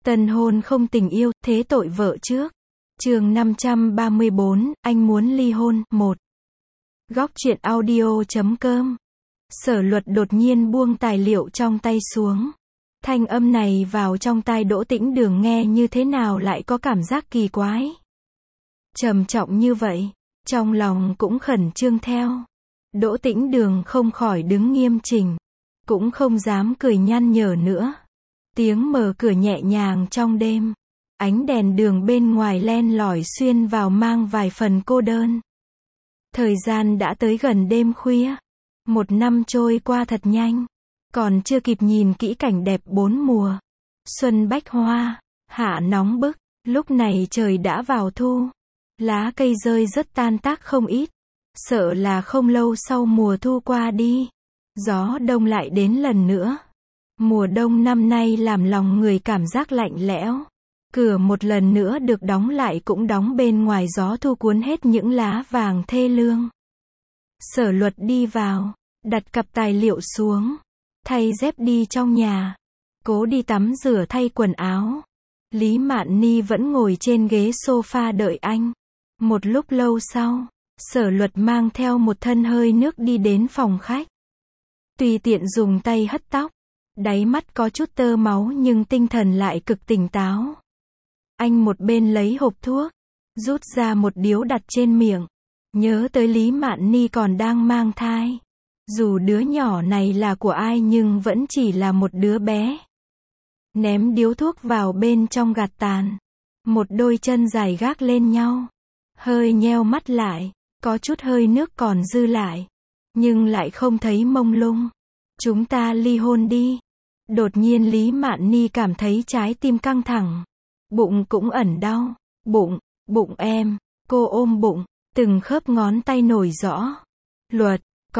Tân hôn không tình yêu, thế tội vợ trước. Chương 534, anh muốn ly hôn, 1. Góc truyện audio.com. Sở Luật đột nhiên buông tài liệu trong tay xuống. Thanh âm này vào trong tai Đỗ Tĩnh Đường nghe như thế nào lại có cảm giác kỳ quái. Trầm trọng như vậy, trong lòng cũng khẩn trương theo. Đỗ Tĩnh Đường không khỏi đứng nghiêm chỉnh, cũng không dám cười nhăn nhở nữa. Tiếng mở cửa nhẹ nhàng trong đêm, ánh đèn đường bên ngoài len lỏi xuyên vào mang vài phần cô đơn. Thời gian đã tới gần đêm khuya, một năm trôi qua thật nhanh, còn chưa kịp nhìn kỹ cảnh đẹp bốn mùa. Xuân bách hoa, hạ nóng bức, lúc này trời đã vào thu. Lá cây rơi rất tan tác không ít, sợ là không lâu sau mùa thu qua đi, gió đông lại đến lần nữa. Mùa đông năm nay làm lòng người cảm giác lạnh lẽo. Cửa một lần nữa được đóng lại cũng đóng bên ngoài gió thu cuốn hết những lá vàng thê lương. Sở Luật đi vào, đặt cặp tài liệu xuống, thay dép đi trong nhà, cố đi tắm rửa thay quần áo. Lý Mạn Ni vẫn ngồi trên ghế sofa đợi anh. Một lúc lâu sau, Sở Luật mang theo một thân hơi nước đi đến phòng khách. Tùy tiện dùng tay hất tóc, đáy mắt có chút tơ máu nhưng tinh thần lại cực tỉnh táo. Anh một bên lấy hộp thuốc, rút ra một điếu đặt trên miệng. Nhớ tới Lý Mạn Ni còn đang mang thai. Dù đứa nhỏ này là của ai nhưng vẫn chỉ là một đứa bé. Ném điếu thuốc vào bên trong gạt tàn. Một đôi chân dài gác lên nhau. Hơi nheo mắt lại, có chút hơi nước còn dư lại. Nhưng lại không thấy mông lung. Chúng ta ly hôn đi. Đột nhiên Lý Mạn Ni cảm thấy trái tim căng thẳng. Bụng cũng ẩn đau. Bụng em. Cô ôm bụng, từng khớp ngón tay nổi rõ. Luật,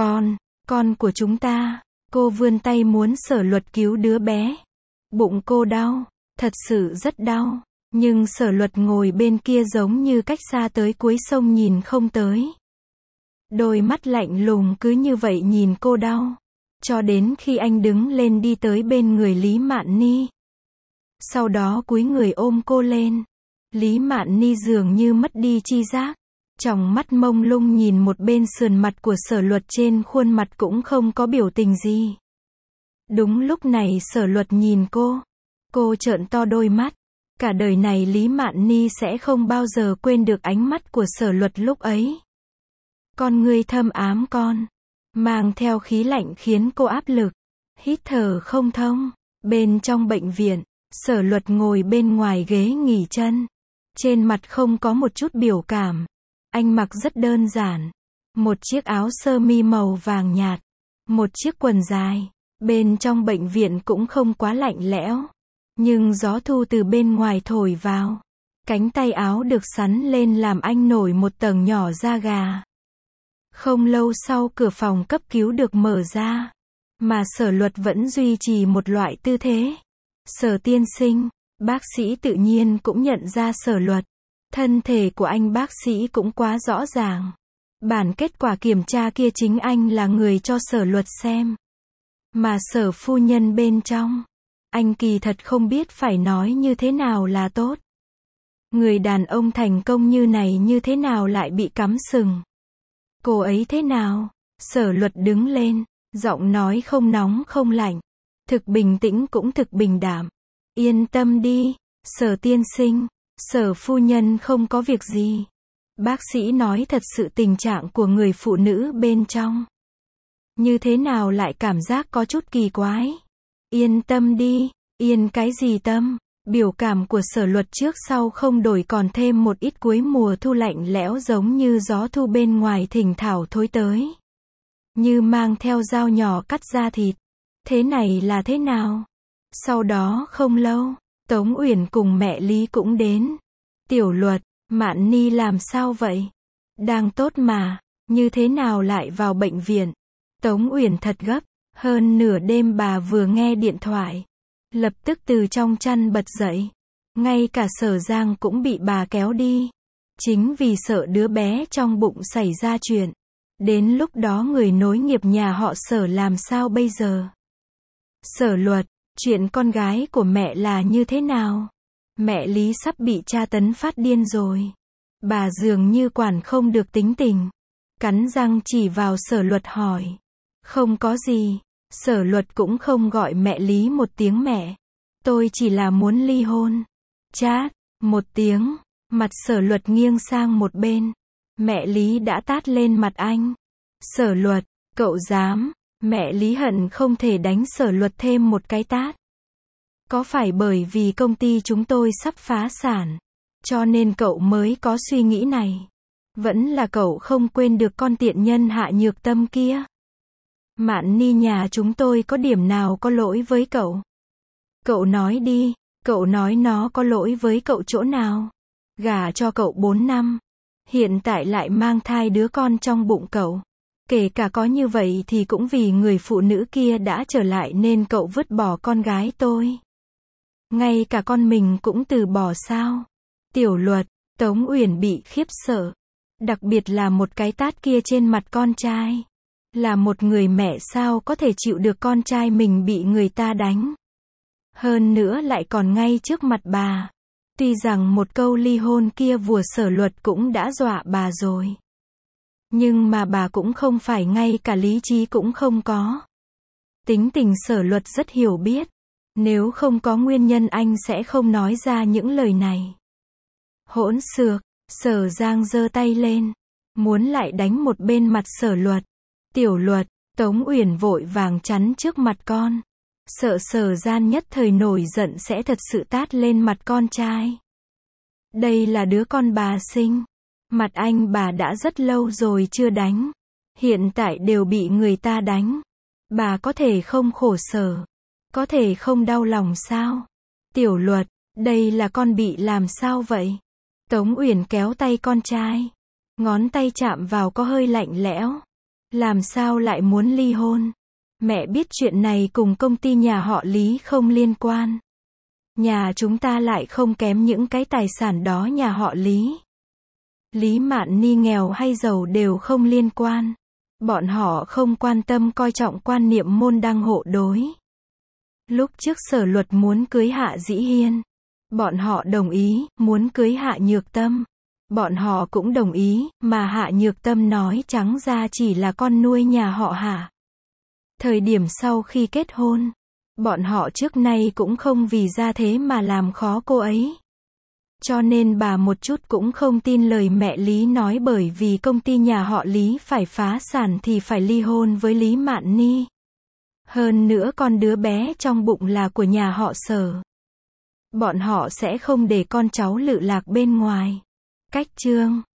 con của chúng ta. Cô vươn tay muốn Sở Luật cứu đứa bé. Bụng cô đau, thật sự rất đau. Nhưng Sở Luật ngồi bên kia giống như cách xa tới cuối sông nhìn không tới. Đôi mắt lạnh lùng cứ như vậy nhìn cô đau. Cho đến khi anh đứng lên đi tới bên người Lý Mạn Ni. Sau đó cúi người ôm cô lên. Lý Mạn Ni dường như mất đi tri giác. Tròng mắt mông lung nhìn một bên sườn mặt của Sở Luật, trên khuôn mặt cũng không có biểu tình gì. Đúng lúc này Sở Luật nhìn cô. Cô trợn to đôi mắt. Cả đời này Lý Mạn Ni sẽ không bao giờ quên được ánh mắt của Sở Luật lúc ấy. Con ngươi thâm ám mang theo khí lạnh khiến cô áp lực, hít thở không thông. Bên trong bệnh viện, Sở Luật ngồi bên ngoài ghế nghỉ chân. Trên mặt không có một chút biểu cảm. Anh mặc rất đơn giản. Một chiếc áo sơ mi màu vàng nhạt. Một chiếc quần dài. Bên trong bệnh viện cũng không quá lạnh lẽo. Nhưng gió thu từ bên ngoài thổi vào. Cánh tay áo được xắn lên làm anh nổi một tầng nhỏ da gà. Không lâu sau cửa phòng cấp cứu được mở ra. Mà Sở Luật vẫn duy trì một loại tư thế. Sở tiên sinh, bác sĩ tự nhiên cũng nhận ra Sở Luật. Thân thể của anh bác sĩ cũng quá rõ ràng. Bản kết quả kiểm tra kia chính anh là người cho Sở Luật xem. Mà Sở phu nhân bên trong, anh kỳ thật không biết phải nói như thế nào là tốt. Người đàn ông thành công như này như thế nào lại bị cắm sừng. Cô ấy thế nào? Sở Luật đứng lên, giọng nói không nóng không lạnh. Thực bình tĩnh cũng thực bình đạm. Yên tâm đi, Sở tiên sinh, Sở phu nhân không có việc gì. Bác sĩ nói thật sự tình trạng của người phụ nữ bên trong. Như thế nào lại cảm giác có chút kỳ quái. Yên tâm đi, yên cái gì tâm. Biểu cảm của Sở Luật trước sau không đổi, còn thêm một ít cuối mùa thu lạnh lẽo giống như gió thu bên ngoài thỉnh thảo thối tới. Như mang theo dao nhỏ cắt da thịt. Thế này là thế nào? Sau đó không lâu, Tống Uyển cùng mẹ Lý cũng đến. Tiểu Luật, Mạn Ni làm sao vậy? Đang tốt mà, như thế nào lại vào bệnh viện? Tống Uyển thật gấp, hơn nửa đêm bà vừa nghe điện thoại. Lập tức từ trong chăn bật dậy. Ngay cả Sở Giang cũng bị bà kéo đi. Chính vì sợ đứa bé trong bụng xảy ra chuyện. Đến lúc đó người nối nghiệp nhà họ Sở làm sao bây giờ? Sở Luật, chuyện con gái của mẹ là như thế nào? Mẹ Lý sắp bị tra tấn phát điên rồi. Bà dường như quản không được tính tình. Cắn răng chỉ vào Sở Luật hỏi. Không có gì. Sở Luật cũng không gọi mẹ Lý một tiếng mẹ. Tôi chỉ là muốn ly hôn. Chát, một tiếng. Mặt Sở Luật nghiêng sang một bên. Mẹ Lý đã tát lên mặt anh. Sở Luật, cậu dám. Mẹ Lý hận không thể đánh Sở Luật thêm một cái tát. Có phải bởi vì công ty chúng tôi sắp phá sản, cho nên cậu mới có suy nghĩ này? Vẫn là cậu không quên được con tiện nhân Hạ Nhược Tâm kia? Mạn Ni nhà chúng tôi có điểm nào có lỗi với cậu? Cậu nói đi, cậu nói nó có lỗi với cậu chỗ nào? Gả cho cậu 4 năm, hiện tại lại mang thai đứa con trong bụng cậu. Kể cả có như vậy thì cũng vì người phụ nữ kia đã trở lại nên cậu vứt bỏ con gái tôi. Ngay cả con mình cũng từ bỏ sao? Tiểu Luật, Tống Uyển bị khiếp sợ. Đặc biệt là một cái tát kia trên mặt con trai. Là một người mẹ sao có thể chịu được con trai mình bị người ta đánh? Hơn nữa lại còn ngay trước mặt bà. Tuy rằng một câu ly hôn kia của Sở Luật cũng đã dọa bà rồi. Nhưng mà bà cũng không phải ngay cả lý trí cũng không có. Tính tình Sở Luật rất hiểu biết. Nếu không có nguyên nhân anh sẽ không nói ra những lời này. Hỗn xược, Sở Giang giơ tay lên. Muốn lại đánh một bên mặt Sở Luật. Tiểu Luật, Tống Uyển vội vàng chắn trước mặt con. Sợ Sở Giang nhất thời nổi giận sẽ thật sự tát lên mặt con trai. Đây là đứa con bà sinh. Mặt anh bà đã rất lâu rồi chưa đánh. Hiện tại đều bị người ta đánh. Bà có thể không khổ sở. Có thể không đau lòng sao? Tiểu Luật, đây là con bị làm sao vậy? Tống Uyển kéo tay con trai. Ngón tay chạm vào có hơi lạnh lẽo. Làm sao lại muốn ly hôn? Mẹ biết chuyện này cùng công ty nhà họ Lý không liên quan. Nhà chúng ta lại không kém những cái tài sản đó nhà họ Lý. Lý Mạn Ni nghèo hay giàu đều không liên quan. Bọn họ không quan tâm coi trọng quan niệm môn đăng hộ đối. Lúc trước Sở Luật muốn cưới Hạ Dĩ Hiên. Bọn họ đồng ý, muốn cưới Hạ Nhược Tâm. Bọn họ cũng đồng ý, mà Hạ Nhược Tâm nói trắng ra chỉ là con nuôi nhà họ Hạ. Thời điểm sau khi kết hôn, bọn họ trước nay cũng không vì gia thế mà làm khó cô ấy. Cho nên bà một chút cũng không tin lời mẹ Lý nói bởi vì công ty nhà họ Lý phải phá sản thì phải ly hôn với Lý Mạn Ni. Hơn nữa con đứa bé trong bụng là của nhà họ Sở. Bọn họ sẽ không để con cháu lự lạc bên ngoài. Cách chương